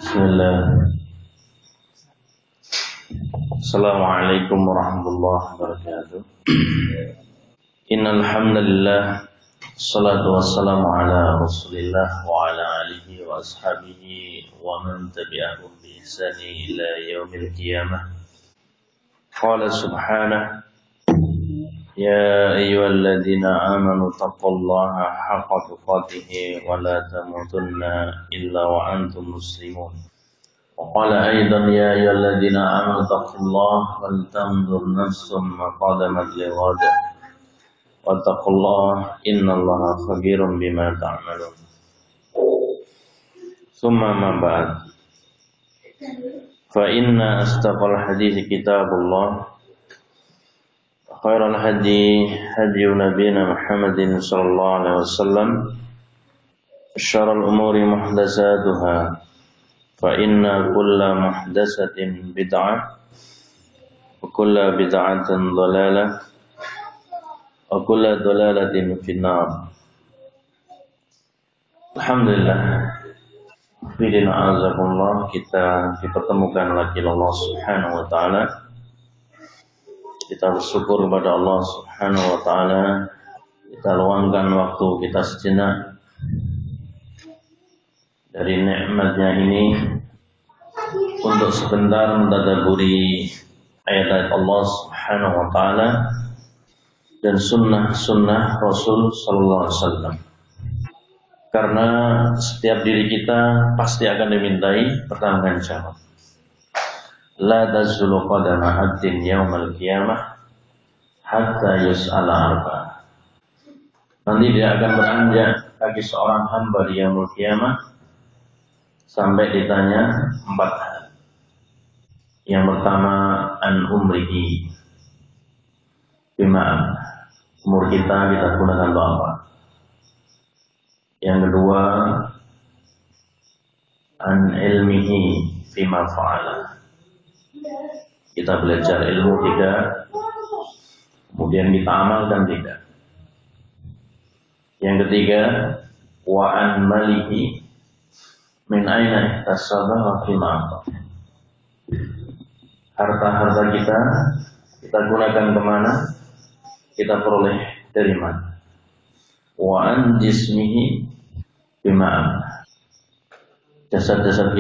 Bismillah. Assalamualaikum warahmatullahi wabarakatuh. Innal hamdalillah salatu wassalamu ala Rasulillah wa ala alihi wa ashabihi wa man tabi'ahum bi ihsani ila yaumil qiyamah. Qala subhanahu ya ayyuhalladzina amanu taqullaha haqqa tuqatih wa la tamutunna illa wa antum muslimun. وقال أيضا يا أيها الذين آمنوا اتقوا الله ولتنظر نفس ما قدمت لغد واتقوا الله إن الله خبير بما تعملون ثم ما بعد فإن أصدق الحديث كتاب الله خير الهدي هدي نبينا محمد صلى الله عليه وسلم شر الأمور محدثاتها فإن كل محدثة بدعة وكل بدعة ضلالة وكل ضلالة في النار. Alhamdulillah, Fidina azakumullah, kita dipertemukan lagi Allah Subhanahu wa taala. Kita bersyukur kepada Allah Subhanahu wa taala. Kita luangkan waktu kita sejenak dari nikmatnya ini untuk sebentar mentadabburi ayat-ayat Allah Subhanahu wa taala dan sunnah-sunnah Rasul sallallahu alaihi wasallam. Karena setiap diri kita pasti akan dimintai pertanggung jawab. La tazulu qadama 'abdin yaumal qiyamah hatta yus'ala arba. Nanti dia akan beranjak kaki seorang hamba di yaumul qiyamah sampai ditanya 4 hal. Yang pertama, an umrihi, bima umur kita gunakan untuk apa? Yang kedua, an ilmihi, bima fa'ala. Kita belajar ilmu tidak, kemudian kita amalkan tidak. Yang ketiga, wa an malihi, min aina ihtasaba wa fima anfaq. Harta-harta kita gunakan kemana? Kita peroleh dari mana? Wa an jismihi bima. Jasad-jasad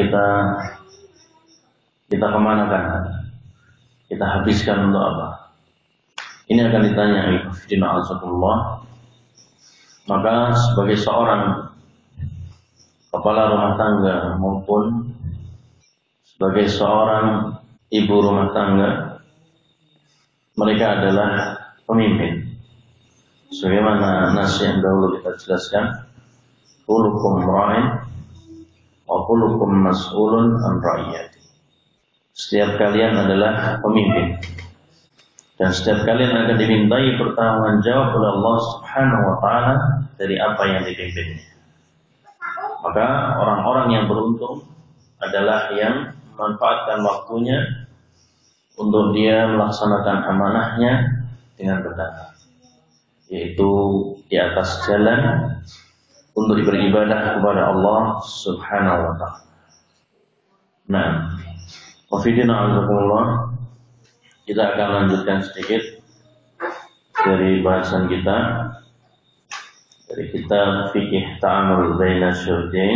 kita kemanakan? Kita habiskan untuk apa? Ini akan ditanya Fidina azakumullah. Maka sebagai seorang kepala rumah tangga maupun sebagai seorang ibu rumah tangga, mereka adalah pemimpin. Sebagaimana nas yang dahulu kita jelaskan, kullukum ra'in wa kullukum mas'ulun an ra'iyati. Setiap kalian adalah pemimpin dan setiap kalian akan dimintai pertanggungan jawab oleh Allah Subhanahu wa taala dari apa yang dipimpinnya. Maka orang-orang yang beruntung adalah yang memanfaatkan waktunya untuk dia melaksanakan amanahnya dengan benar, yaitu di atas jalan untuk beribadah kepada Allah Subhanahu wa taala. Nah, wafidina azakumullah, kita akan lanjutkan sedikit dari bahasan kita dari kitab Fiqh Ta'amul Baina Syartain.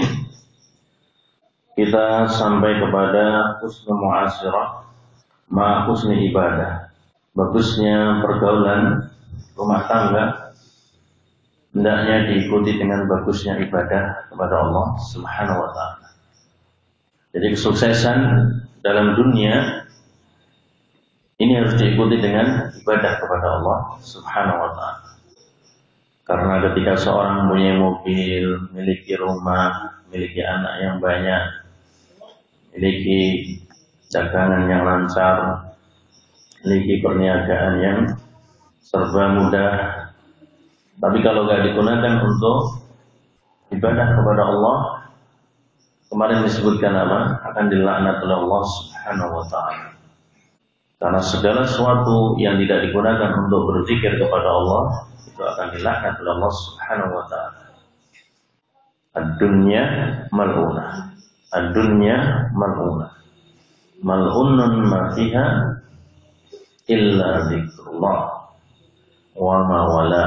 Kita sampai kepada husnul mu'asyirah ma husni ibadah. Bagusnya pergaulan rumah tangga hendaknya diikuti dengan bagusnya ibadah kepada Allah Subhanahu wa taala. Jadi kesuksesan dalam dunia ini harus diikuti dengan ibadah kepada Allah Subhanahu wa taala. Karena ketika seorang punya mobil, memiliki rumah, memiliki anak yang banyak, memiliki dagangan yang lancar, memiliki perniagaan yang serba mudah, tapi kalau tidak digunakan untuk ibadah kepada Allah, kemarin disebutkan apa? Akan dilaknat oleh Allah Subhanahu wa taala. Karena segala sesuatu yang tidak digunakan untuk berzikir kepada Allah itu akan dilaknat oleh Allah Subhanahu wa taala. Ad-dunya mal'unah. ad-dunya mal'unah. Mal'unun ma fiha illa dzikrullah wa ma wala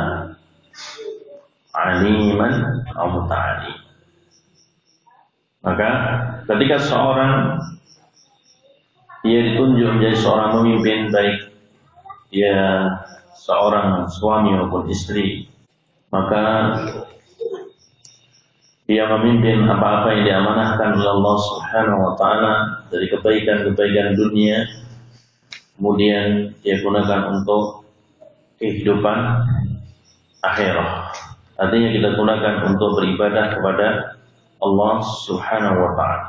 aliman aw muta'ali. Maka ketika seorang dia ditunjuk menjadi seorang pemimpin, baik dia seorang suami maupun istri, maka dia memimpin apa-apa yang diamanahkan oleh Allah Subhanahu wa taala dari kebaikan-kebaikan dunia, kemudian dia gunakan untuk kehidupan akhirat. Artinya kita gunakan untuk beribadah kepada Allah Subhanahu wa taala.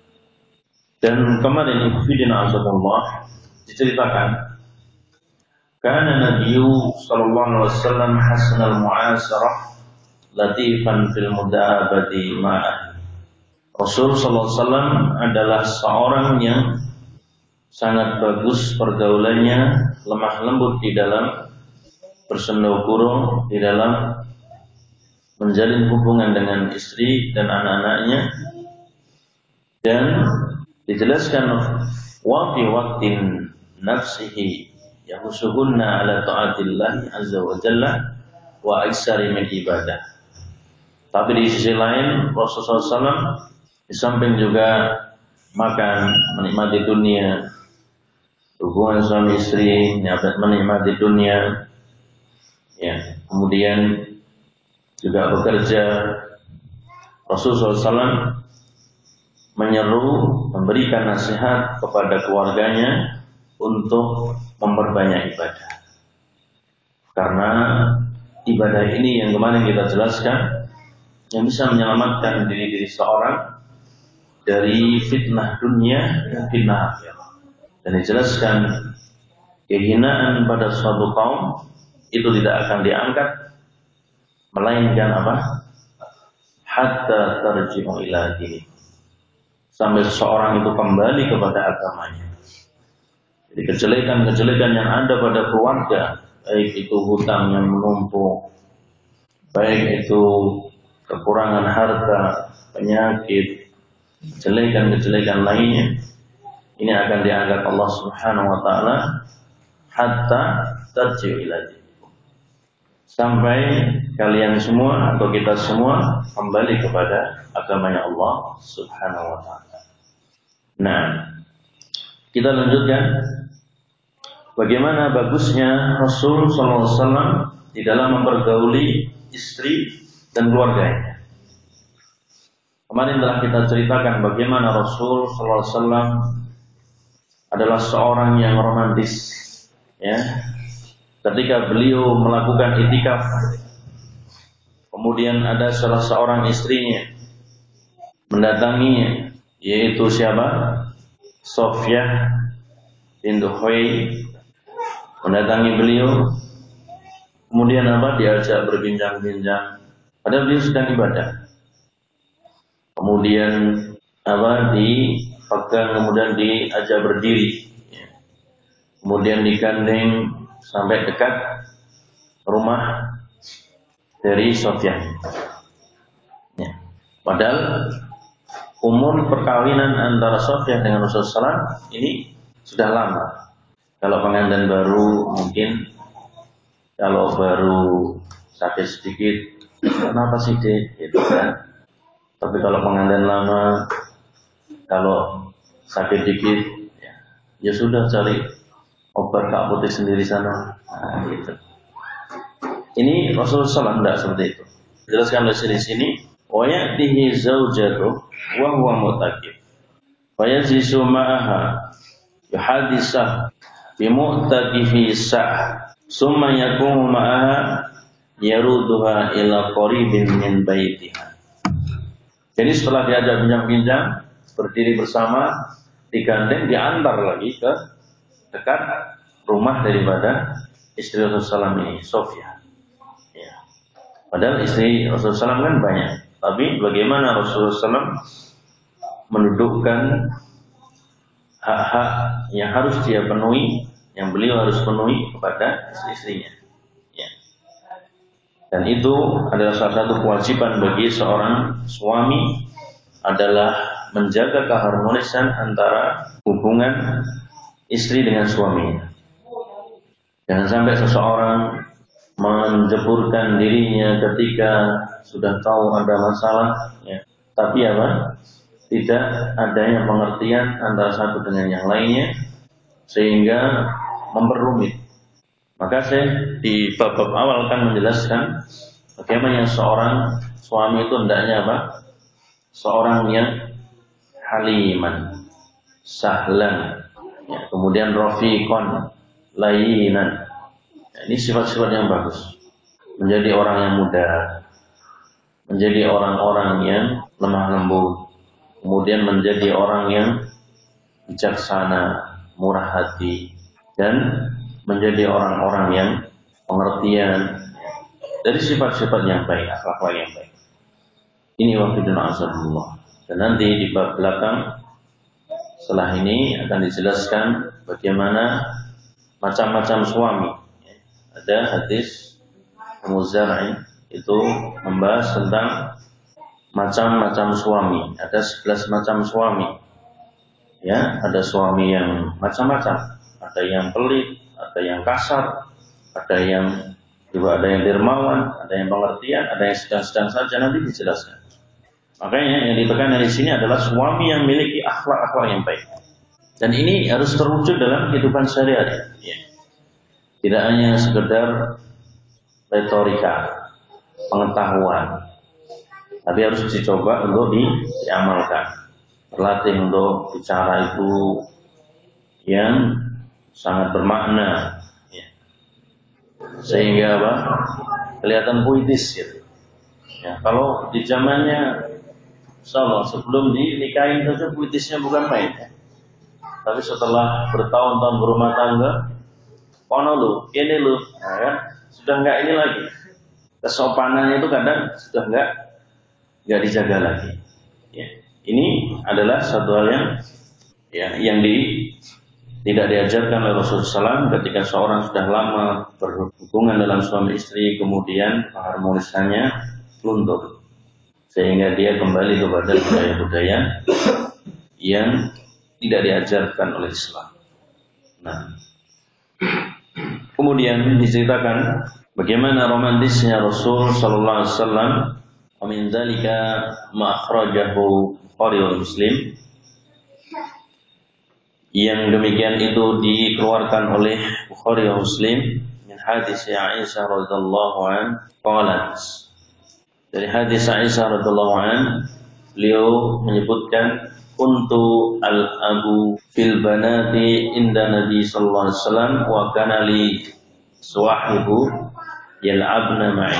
Dan kemarin Ibnu Azamullah diceritakan karena Nabi sallallahu alaihi wasallam hasanal mu'asarah latifan fil muda'abati ma'ah. Rasul sallallahu alaihi wasallam adalah seorang yang sangat bagus pergaulannya, lemah lembut di dalam bersendau-gurau, di dalam menjalin hubungan dengan istri dan anak-anaknya, dan dijelaskan wa fi waqtin nafsihi yahusuhunna ala ta'atillah azza wa jalla wa aksari min ibadah. Tapi di sisi lain Rasulullah SAW di samping juga makan, menikmati dunia, hubungan suami istri, menikmati dunia, ya, kemudian juga bekerja, Rasulullah SAW menyeru, memberikan nasihat kepada keluarganya untuk memperbanyak ibadah. Karena ibadah ini yang kemarin kita jelaskan, yang bisa menyelamatkan diri seorang dari fitnah dunia dan fitnah akhirat. Dan dijelaskan kehinaan pada suatu kaum itu tidak akan diangkat melainkan apa? Hatta tarji'u ila dini. Sampai seseorang itu kembali kepada agamanya. Jadi kejelekan-kejelekan yang ada pada keluarga, baik itu hutang yang menumpuk, baik itu kekurangan harta, penyakit, kejelekan-kejelekan lainnya, ini akan diangkat Allah Subhanahu wa taala hatta tarji'u ila dinikum. Sampai kalian semua atau kita semua kembali kepada agamanya Allah Subhanahu wa taala. Nah, kita lanjutkan bagaimana bagusnya Rasul sallallahu alaihi wasallam di dalam mempergauli istri dan keluarganya. Kemarin telah kita ceritakan bagaimana Rasul sallallahu alaihi wasallam adalah seorang yang romantis, ya. Ketika beliau melakukan itikaf, kemudian ada salah seorang istrinya mendatanginya, yaitu siapa? Sofiyah bintu Huyai, mendatangi beliau, kemudian apa? Diajak berbincang-bincang. Padahal beliau sedang ibadah. Kemudian apa? Dipegang, kemudian diajak berdiri. Kemudian digandeng sampai dekat rumah dari Sofiyah. Ya. Padahal umur perkawinan antara Sofiyah dengan Rasulullah SAW ini sudah lama. Kalau pengantin baru mungkin, kalau baru sakit sedikit, kenapa sih dek? Gitu kan. Tapi kalau pengantin lama, kalau sakit dikit, ya sudah cari obat kak putih sendiri sana. Nah, gitu. Ini Rasulullah SAW tidak seperti itu. Jelaskan di sini. Wa ya'tihi zaujatu wa huwa mu'takif. Wa yajisu ma'aha yuhadisah bi mu'takifi sa'ah. Summa yakumu ma'aha yaruduha ila qaribin min baitiha. Jadi setelah diajak bincang-bincang, berdiri bersama, digandeng, diantar lagi ke dekat rumah daripada istri Rasulullah SAW ini, Sofiyah. Ya. Padahal istri Rasulullah SAW kan banyak. Tapi bagaimana Rasulullah SAW mendudukkan hak-hak yang harus dia penuhi, yang beliau harus penuhi kepada istri-istrinya. Ya. Dan itu adalah salah satu kewajiban bagi seorang suami, adalah menjaga keharmonisan antara hubungan istri dengan suaminya. Jangan sampai seseorang menjeburkan dirinya ketika sudah tahu ada masalah, ya. Tapi apa? Tidak adanya pengertian antara satu dengan yang lainnya, sehingga memperrumit. Maka saya di bab awal kan menjelaskan bagaimana seorang suami itu hendaknya apa? Seorang yang haliman, sahlan, ya, kemudian rafiqan, layinan. Ya, ini sifat-sifat yang bagus. Menjadi orang yang mudah, menjadi orang-orang yang lemah lembut, kemudian menjadi orang yang bijaksana, murah hati, dan menjadi orang-orang yang pengertian dari sifat-sifat yang baik, akhlak yang baik. Ini waktu azabullah. Dan nanti di bab belakang setelah ini akan dijelaskan bagaimana macam-macam suami. Ada hadis Muzar'in itu membahas tentang macam-macam suami. Ada 11 macam suami. Ya, ada suami yang macam-macam. Ada yang pelit, ada yang kasar, ada yang dermawan, ada yang pengertian, ada yang sedang-sedang saja, nanti dijelaskan. Makanya yang ditekankan di sini adalah suami yang memiliki akhlak-akhlak yang baik. Dan ini harus terwujud dalam kehidupan sehari-hari. Ya. Tidak hanya sekedar retorika, pengetahuan, tapi harus dicoba untuk diamalkan. Berlatih untuk bicara itu yang sangat bermakna, ya. Sehingga apa? Kelihatan puitis gitu. Ya, kalau di zamannya insyaallah sebelum dinikahin saja puitisnya bukan main, ya. Tapi setelah bertahun-tahun berumah tangga, kono lu, ini lu, nah, kan? Sudah enggak ini lagi. Kesopanannya itu kadang sudah enggak dijaga lagi. Ya. Ini adalah satu hal yang tidak diajarkan oleh Rasulullah SAW ketika seorang sudah lama berhubungan dalam suami istri, kemudian keharmonisannya luntur, sehingga dia kembali kepada budaya-budaya yang tidak diajarkan oleh Islam. Nah, kemudian diceritakan bagaimana romantisnya Rasul Sallallahu Alaihi Wasallam. Min dzalika ma akhrajahu Bukhari wa Muslim. Yang demikian itu dikeluarkan oleh Bukhari wa Muslim min hadis Aisyah radhiyallahu an qalat. Dari hadis Aisyah radhiyallahu an, beliau menyebutkan kuntu al-abu fil banati inda Nabi sallallahu alaihi wasallam wa kana li suwahibu yal'abna ma'i.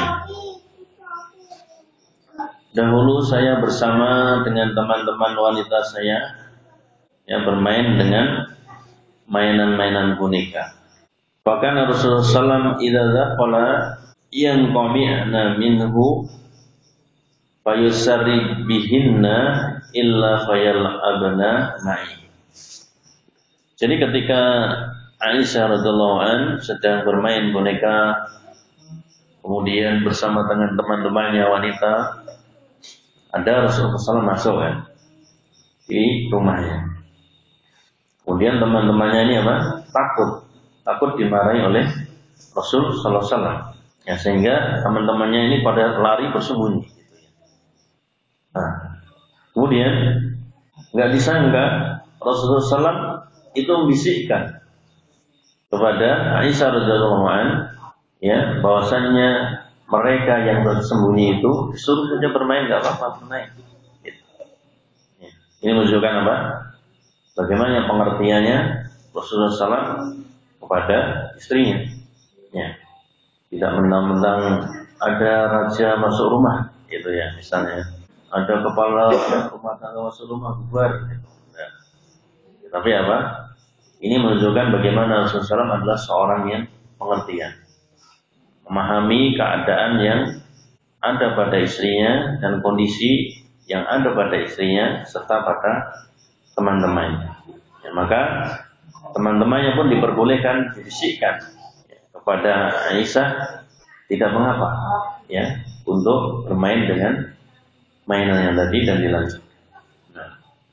Dahulu saya bersama dengan teman-teman wanita saya yang bermain dengan mainan-mainan boneka. Bahkan Rasulullah SAW idza dzaqala yanqami'na minhu fayusarri bihinna illa fayal'abna ma'i. Jadi ketika Aisyah radhiyallahu an sedang bermain boneka, kemudian bersama dengan teman-temannya wanita, ada Rasulullah SAW masuk kan di rumahnya. Kemudian teman-temannya ini apa? Takut dimarahi oleh Rasul Sallallahu Alaihi Wasallam. Ya, sehingga teman-temannya ini pada lari bersembunyi. Nah, kemudian nggak disangka Rasulullah SAW itu membisikkan kepada Aisyah radhiyallahu an, ya, bahwasannya mereka yang bersembunyi itu disuruh saja bermain, nggak apa-apa bermain. Gitu. Ya. Ini menunjukkan apa? Bagaimana pengertiannya Rasulullah SAW kepada istrinya. Ya. Tidak mentang-mentang ada raja masuk rumah, gitu ya, misalnya. Ada kepala rumah tangga masuk rumah bubar. Gitu. Ya. Tapi apa? Ini menunjukkan bagaimana Rasulullah SAW adalah seorang yang pengertian, memahami keadaan yang ada pada istrinya dan kondisi yang ada pada istrinya serta pada teman-temannya. Ya, maka teman-temannya pun diperbolehkan dibisikkan kepada Aisyah tidak mengapa, ya, untuk bermain dengan mainan yang tadi dan dilanjutkan. Nah,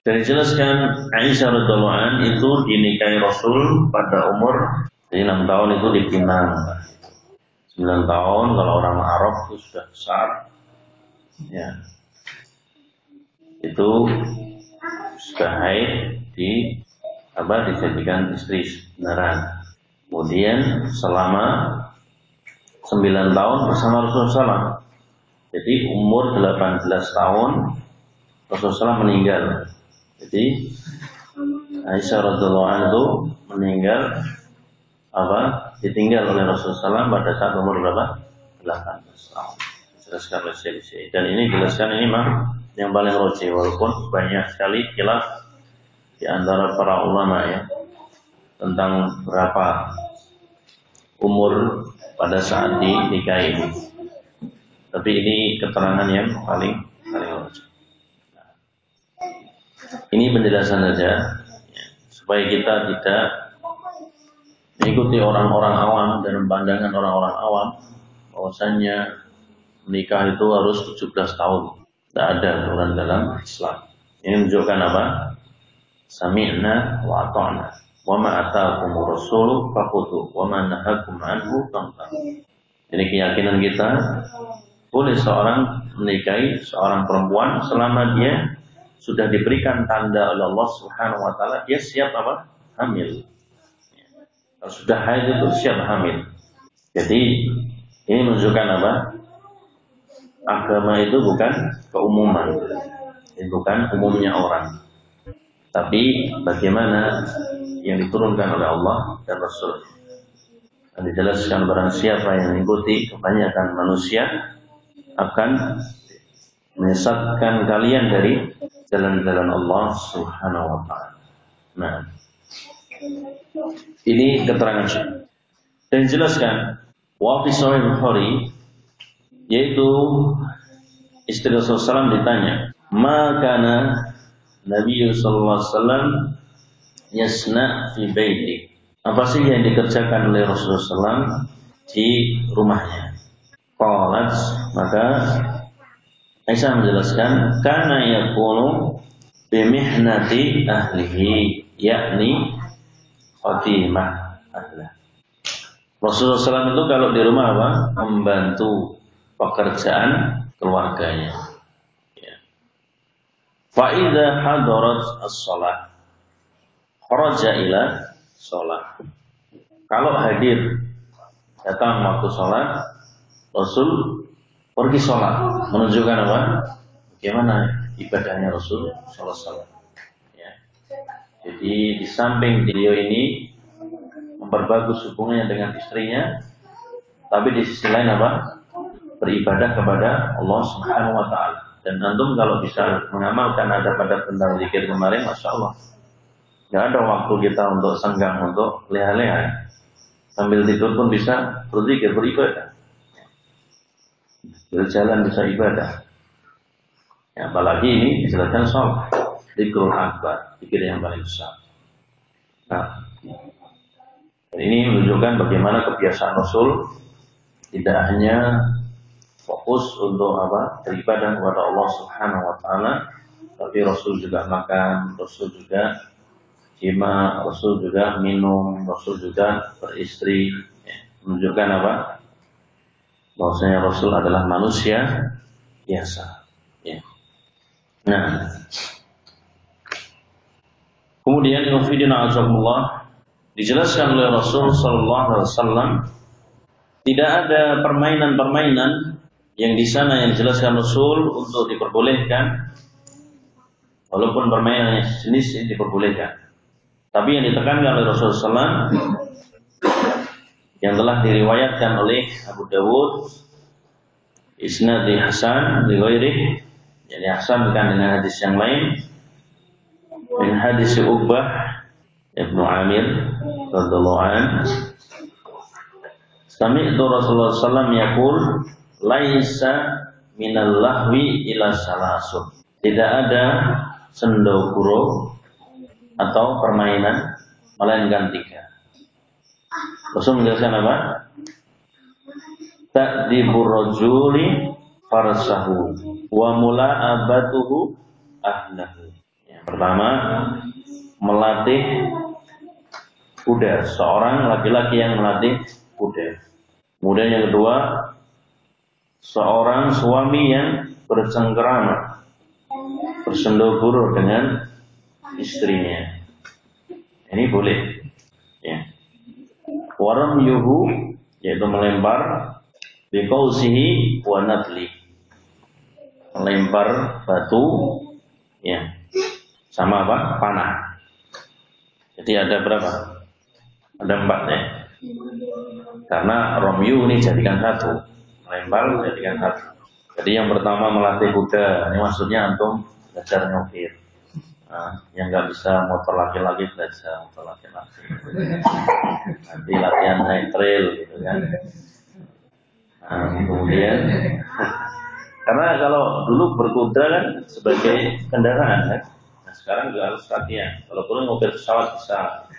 Dan dijelaskan Aisyah radhiyallahu anha itu dinikahi Rasul pada umur 6 tahun itu dipinang. 9 tahun kalau orang Arab itu sudah besar. Ya. Itu sudah haid dijadikan istri beneran. Kemudian selama 9 tahun bersama Rasulullah SAW. Jadi umur 18 tahun Rasulullah SAW meninggal. Jadi Aisyah radhiyallahu anha itu meninggal ditinggal oleh Rasulullah SAW pada saat umur berapa? 18 tahun. Dijelaskan oleh Syekh. Dan ini jelaskan ini memang yang paling rajih walaupun banyak sekali khilaf di antara para ulama ya tentang berapa umur pada saat nikah ini. Tapi ini keterangan yang paling rajih. Ini penjelasan saja ya, supaya kita tidak mengikuti orang-orang awam dan pandangan orang-orang awam bahwasanya menikah itu harus 17 tahun. Tidak ada aturan dalam Islam. Ini menunjukkan apa? Sami'na wa ata'na. Wa ma ataakumur rasulu fakhudhu wa ma nahakum anhu fantahu. Ini keyakinan kita, boleh seorang menikahi seorang perempuan selama dia sudah diberikan tanda oleh Allah Subhanahu wa taala dia siap hamil. Kalau sudah haid itu siap hamil. Jadi ini menunjukkan agama itu bukan keumuman. Ini bukan umumnya orang. Tapi bagaimana yang diturunkan oleh Allah dan Rasul. Dan dijelaskan barang siapa yang mengikuti kebanyakan manusia akan menyesatkan kalian dari jalan-jalan Allah Subhanahu wa taala. Nah, ini keterangan Syekh. Dan dijelaskan wa fi sahih Bukhari yaitu istri Rasulullah SAW ditanya, "Ma kana Nabi sallallahu alaihi wasallam yasna fi baiti?" Apa sih yang dikerjakan oleh Rasulullah SAW di rumahnya? Qalat, maka Aisyah menjelaskan, "Kana yakunu bi mihnati ahlihi, yakni khatimah ahlah." Rasulullah SAW itu kalau di rumah membantu pekerjaan keluarganya. Ya. Fa idza hadarat as-shalah kharaja ila shalah. Kalau hadir datang waktu sholat, Rasul pergi sholat, menunjukkan bagaimana ibadahnya Rasul sholat. Ya. Jadi di samping beliau ini memperbagus hubungannya dengan istrinya, tapi di sisi lain beribadah kepada Allah Subhanahu wa taala. Dan antum kalau bisa mengamalkan pada tentang zikir kemarin, masya Allah, nggak ada waktu kita untuk senggang, untuk leha-leha. Sambil tidur pun bisa berzikir, beribadah. Berjalan bisa ibadah. Ya, apalagi ini dijelaskan sholat, zikrul akbar, zikir yang paling besar. Nah, ini menunjukkan bagaimana kebiasaan Rasul tidak hanya fokus untuk beribadah kepada Allah Subhanahu wa taala, tapi Rasul juga makan, Rasul juga jima, Rasul juga minum, Rasul juga beristri, ya. Menunjukkan bahwasanya Rasul adalah manusia biasa. Ya. Nah, kemudian dijelaskan oleh Rasul Sallallahu Alaihi Wasallam tidak ada permainan-permainan yang di sana yang dijelaskan Rasul untuk diperbolehkan, walaupun permainan jenis ini diperbolehkan. Tapi yang ditekankan oleh Rasulullah SAW yang telah diriwayatkan oleh Abu Dawud isnad Hasan li ghairihi, jadi Hasan kan dengan hadis yang lain, min hadis Uqbah Ibnu Amir radhiyallahu anhu, sami'tu Rasulullah SAW yaqul laisa minal lahwi ila salasun. Tidak ada sendokuro atau permainan melainkan 3. Rasul menjelaskan ta'dibur rajuli farsahu wa mula'abatuhu ahlahu. Ya. Pertama, melatih kuda, seorang laki-laki yang melatih kuda. Kemudian yang kedua, seorang suami yang bercengkerama, bersendoguro dengan istrinya. Ini boleh. Ya. Waram yuhu, yaitu melempar, biqausihi wa nadli, melempar batu, ya, sama apa? Panah. Jadi ada berapa? Ada 4 ya. Karena romyu ini jadikan satu, melempar jadikan satu. Jadi yang pertama melatih kuda, ini maksudnya antum belajar nyopir. Nah, yang nggak bisa motor laki-laki belajar motor laki-laki. Nanti latihan naik trail gitu kan. Nah, kemudian karena kalau dulu berkuda kan sebagai kendaraan kan. Nah, sekarang juga harus latihan. Kalau perlu mobil pesawat bisa.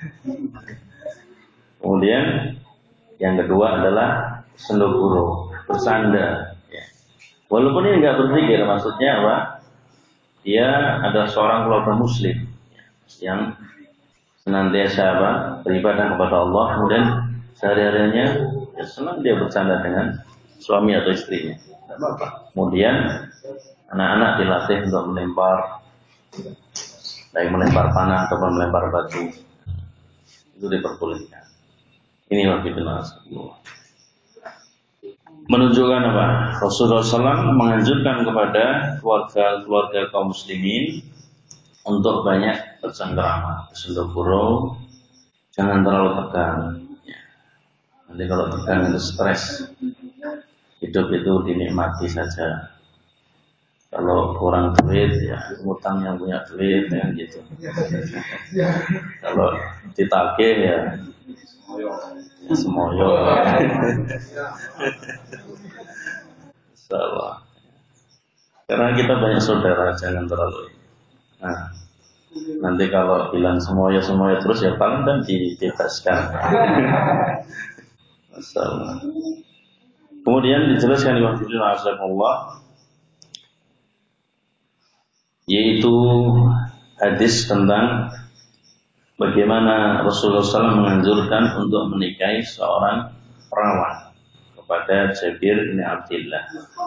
Kemudian yang kedua adalah sendoguro, bersandar. Ya. Walaupun ini nggak berpikir, maksudnya apa? Dia adalah seorang keluarga muslim yang senantiasa apa? Beribadah kepada Allah. Kemudian sehari-harinya ya senang dia bersandar dengan suami atau istrinya. Kemudian anak-anak dilatih untuk melempar, baik melempar panah ataupun melempar batu. Itu diperbolehkan. Inilah fitnah. Menunjukkan apa? Rasulullah SAW menganjurkan kepada keluarga kaum muslimin untuk banyak bercengkerama, bersendoguro, jangan terlalu tegang. Ya. Nanti kalau tegang itu stres, hidup itu dinikmati saja. Kalau kurang duit ya ngutang yang punya duit ya gitu. Kalau ditagih ya semoyo. Salah. Karena kita banyak saudara, jangan terlalu. Nah, nanti kalau bilang semoyo terus ya paling kan dibebaskan. Masalah. Kemudian dijelaskan di waktu Allah, yaitu hadis tentang bagaimana Rasulullah SAW menganjurkan untuk menikahi seorang perawan kepada Jabir bin Abdullah.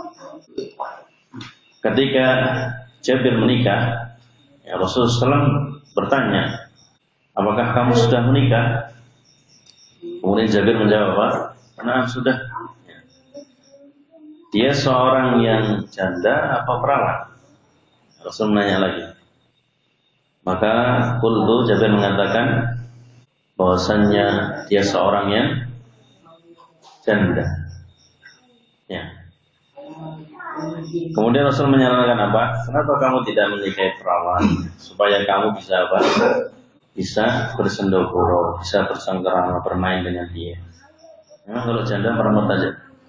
Ketika Jabir menikah, ya Rasulullah SAW bertanya, apakah kamu sudah menikah? Kemudian Jabir menjawab, apa? Nah, sudah. Dia seorang yang janda apa perawan? Rasul menanya lagi. Maka qultu, Jabir mengatakan bahwasannya dia seorang yang janda. Ya. Kemudian Rasul menyarankan apa? Kenapa kamu tidak menikahi perawan supaya kamu bisa apa? Bisa bersendogoro, bisa bersengkerama, bermain dengan dia. Memang kalau janda meremet aja.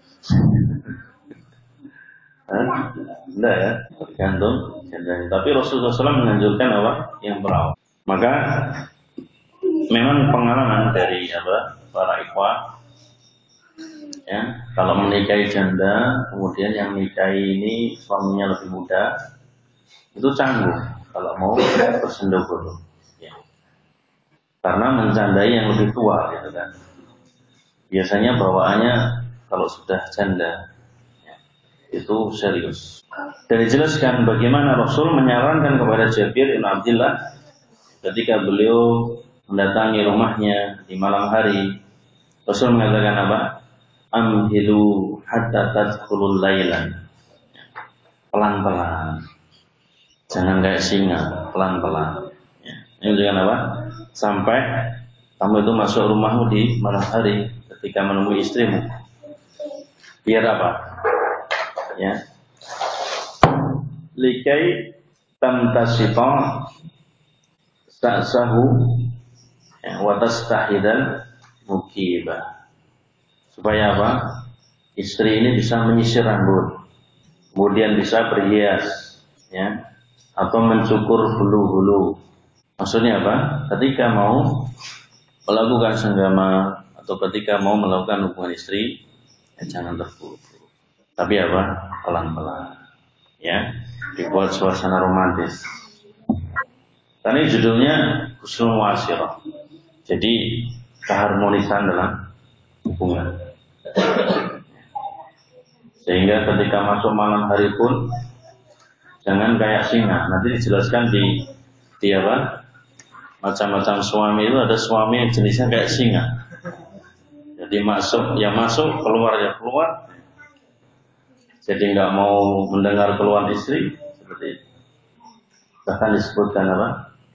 Enggak ya, tergantung janda. Tapi Rasulullah SAW menganjurkan apa? Yang perawan. Maka memang pengalaman dari apa? Para ikhwah, ya, kalau menikahi janda, kemudian yang menikahi ini suaminya lebih muda, itu canggung kalau mau bersendogoro, ya. Karena mencandai yang lebih tua, gitu kan. Biasanya bawaannya kalau sudah janda, ya, itu serius. Dan dijelaskan bagaimana Rasul menyarankan kepada Jabir bin Abdullah ketika beliau mendatangi rumahnya di malam hari. Rasul mengatakan apa? Amhilu hatta tadkhulul lailan. Pelan-pelan. Jangan kayak singa, pelan-pelan. Ya. Ini dengan apa? Sampai kamu itu masuk rumahmu di malam hari ketika menemui istrimu. Biar apa? Ya. Likai tamtasita sa'sahu wa tastahidal mukibah. Supaya apa? Istri ini bisa menyisir rambut, kemudian bisa berhias, ya, atau mencukur bulu-bulu. Maksudnya apa? Ketika mau melakukan senggama atau ketika mau melakukan hubungan istri, ya jangan terburu-buru. Tapi apa? Pelan-pelan, ya, dibuat suasana romantis. Karena ini judulnya husnul mu'asyirah. Jadi keharmonisan dalam hubungan. Sehingga ketika masuk malam hari pun jangan kayak singa. Nanti dijelaskan di apa? Macam-macam suami itu ada suami yang jenisnya kayak singa. Jadi masuk ya masuk, keluar ya keluar. Jadi nggak mau mendengar keluhan istri seperti itu. Bahkan disebutkan apa?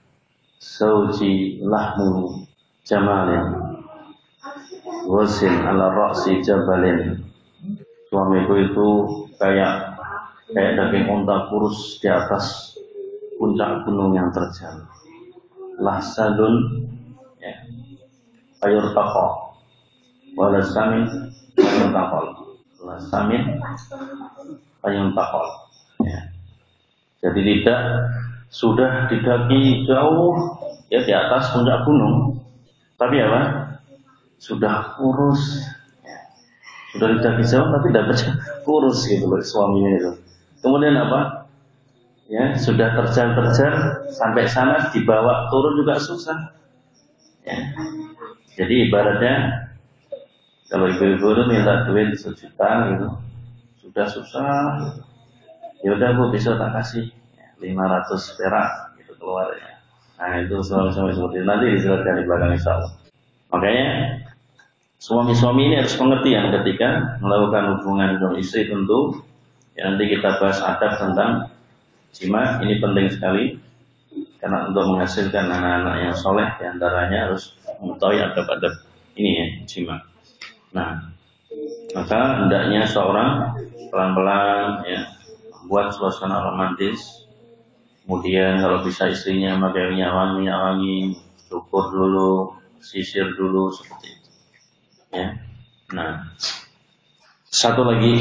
Sauji lahmu jamalin wasin ala ra'si jabalin. Suamiku itu kayak daging unta kurus di atas puncak gunung yang terjal. Lahsadun ya, ayur taqo wala samin ayun taqol. Samin ayun taqol ya. Jadi tidak sudah di kaki jauh ya di atas puncak gunung, tapi apa? Sudah kurus ya. Sudah di kaki jauh tapi dapat kurus gitu loh suaminya itu. Kemudian apa? Ya, sudah terjal sampai sana dibawa turun juga susah. Ya. Jadi ibaratnya kalau ibu-ibu itu minta duit 1 juta gitu, sudah susah. Gitu. Ya udah bu, besok tak kasih 500 perak gitu keluarnya. Nah itu suami-suami seperti itu. Nanti dijelaskan di belakang insyaallah. Makanya suami-suami ini harus pengertian ketika melakukan hubungan dengan istri tentu. Ya, nanti kita bahas adab tentang jima, ini penting sekali karena untuk menghasilkan anak-anak yang soleh diantaranya harus mengetahui adab-adab ini ya jima. Nah, maka hendaknya seorang pelan-pelan ya membuat suasana romantis. Kemudian kalau bisa istrinya pakai minyak wangi, cukur dulu, sisir dulu seperti itu. Ya. Nah, satu lagi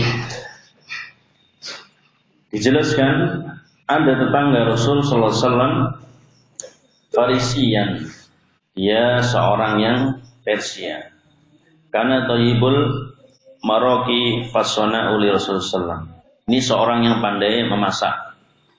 dijelaskan ada tetangga Rasul Sallallahu Alaihi Wasallam Farisian, dia seorang yang Persia. Karena Thayyibul Maroki Fasona uli Rasul Sallam. Ini seorang yang pandai memasak.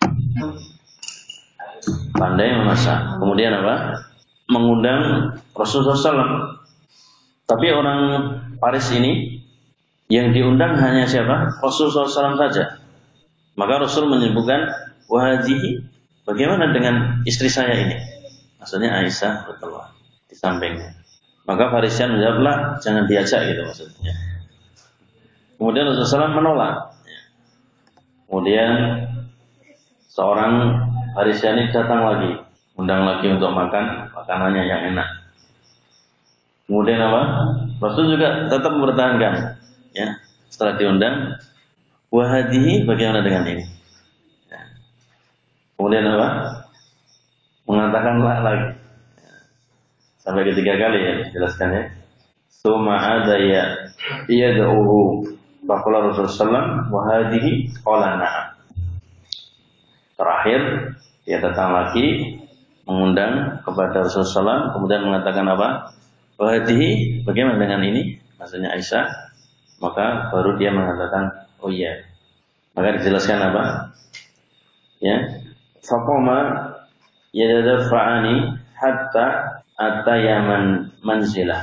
Kemudian apa? Mengundang Rasulullah Sallam. Tapi orang Paris ini yang diundang hanya siapa? Rasulullah Sallam saja. Maka Rasul menyebutkan wahadihi, bagaimana dengan istri saya ini? Maksudnya Aisyah radhiyallahu di sampingnya. Maka Farisian menjawablah, jangan diajak gitu maksudnya. Kemudian Rasulullah SAW menolak. Kemudian seorang Farisian ini datang lagi, undang lagi untuk makan makanannya yang enak. Kemudian apa? Rasul juga tetap mempertahankan. Ya, setelah diundang, wahadihi, bagaimana dengan ini? Ya. Kemudian apa? Mengatakan lagi. Sampai ketiga kali ya dijelaskan ya. Suma ada ya yad'uhu faqala Rasulullah wa hadhihi qala na'am. Terakhir dia datang lagi mengundang kepada Rasulullah kemudian mengatakan apa? Wa hadhihi, bagaimana dengan ini? Maksudnya Aisyah. Maka baru dia mengatakan oh iya. Maka dijelaskan apa? Ya. Faqama yadafa'ani hatta atayaman manzilah,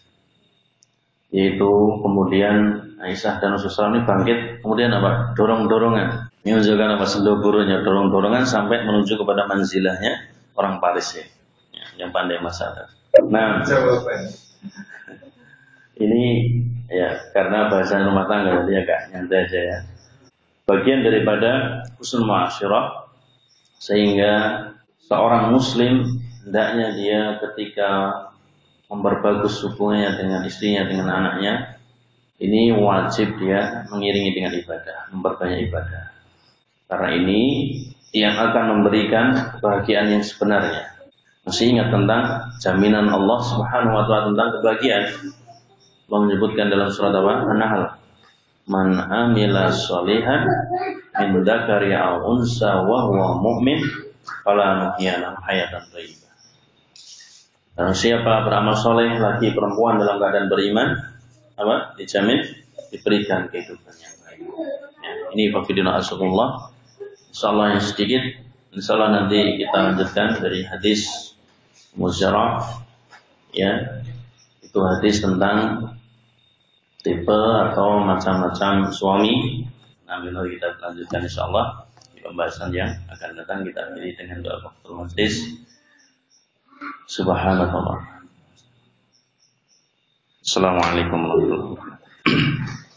yaitu kemudian Aisyah dan Rasulullah ini bangkit kemudian apa? Dorong-dorongan. Ini menunjukkan apa? Sendoburunya dorong-dorongan sampai menuju kepada manzilahnya orang Paris ya, yang pandai masak. Nah, ini ya karena bahasa rumah tangga jadi agak nyantai aja ya. Bagian daripada husnul mu'asyirah sehingga seorang muslim hendaknya dia ketika memperbagus hubungannya dengan istrinya, dengan anaknya, ini wajib dia mengiringi dengan ibadah, memperbanyak ibadah. Karena ini yang akan memberikan kebahagiaan yang sebenarnya. Masih ingat tentang jaminan Allah Subhanahu wa taala tentang kebahagiaan. Allah menyebutkan dalam surat apa? An-Nahl. Man amila sholihan min dzakari aw unsa wa huwa mu'min fala nuhyiyannahu hayatan thayyibah. Dan siapa beramal soleh laki perempuan dalam keadaan beriman, apa? Dijamin diberikan kehidupan yang baik. Ya, ini fakidina asalullah. Insyaallah yang sedikit Insyaallah nanti kita lanjutkan dari hadis Musyarah, ya, itu hadis tentang tipe atau macam-macam suami. Nah, nanti kita lanjutkan insyaallah di pembahasan yang akan datang. Kita akhiri dengan doa kafaratul majlis. Subhanallah. Assalamualaikum warahmatullahi wabarakatuh.